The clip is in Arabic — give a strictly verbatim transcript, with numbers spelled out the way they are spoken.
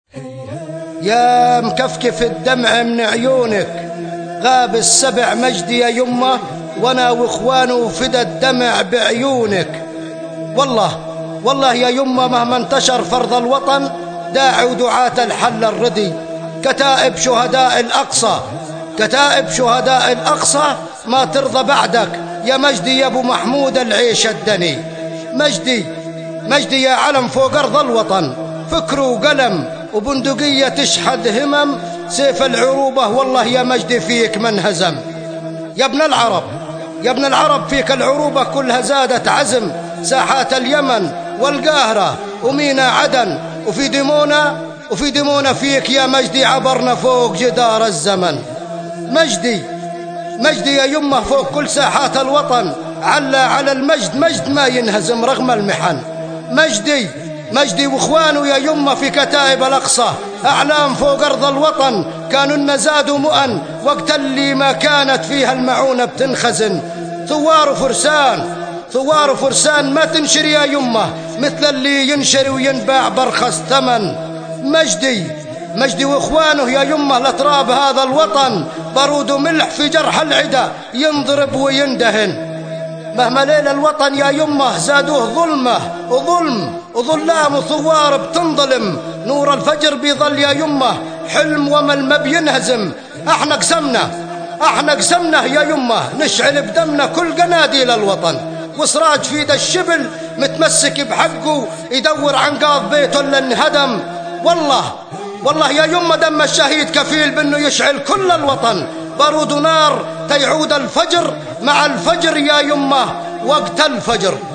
يا مكفكف الدمع من عيونك، غاب السبع مجدي يا يمه، وانا واخوانه فدى الدمع بعيونك. والله والله يا يمه مهما انتشر فرض الوطن، داعي ودعاة الحل الردي، كتائب شهداء الأقصى، كتائب شهداء الأقصى ما ترضى بعدك يا مجدي يا أبو محمود العيش الدني. مجدي مجدي يا علم فوق أرض الوطن، فكر وقلم وبندقية تشحذ همم، سيف العروبة والله يا مجدي فيك من هزم. يا ابن العرب يا ابن العرب فيك العروبة كلها زادت عزم، ساحات اليمن والقاهرة ومينا عدن، وفي دمونا وفي دمونا فيك يا مجدي عبرنا فوق جدار الزمن. مجدي مجدي يا يمه فوق كل ساحات الوطن، علا على المجد مجد ما ينهزم رغم المحن. مجدي مجدي واخوانه يا يمه في كتائب الأقصى، أعلام فوق أرض الوطن، كانوا النزاد مؤن وقت اللي ما كانت فيها المعونة بتنخزن. ثوار فرسان ثوار فرسان ما تنشري يا يمه، مثل اللي ينشري وينباع برخص ثمن. مجدي مجدي واخوانه يا يمه لتراب هذا الوطن، بارود وملح في جرح العدا ينضرب ويندهن. مهما ليل الوطن يا يمه زادوه ظلمه وظلم وظلام وثوار بتنظلم، نور الفجر بيظل يا يمه حلم ومل ما بينهزم. احنا قسمنا احنا قسمنا يا يمه نشعل بدمنا كل قناديل الوطن، وسراج في يد الشبل متمسك بحقه يدور عن قاض بيته اللي انهدم. والله والله يا يمه دم الشهيد كفيل بانه يشعل كل الوطن، بارود ونار تيعود الفجر مع الفجر يا يمه وقت الفجر.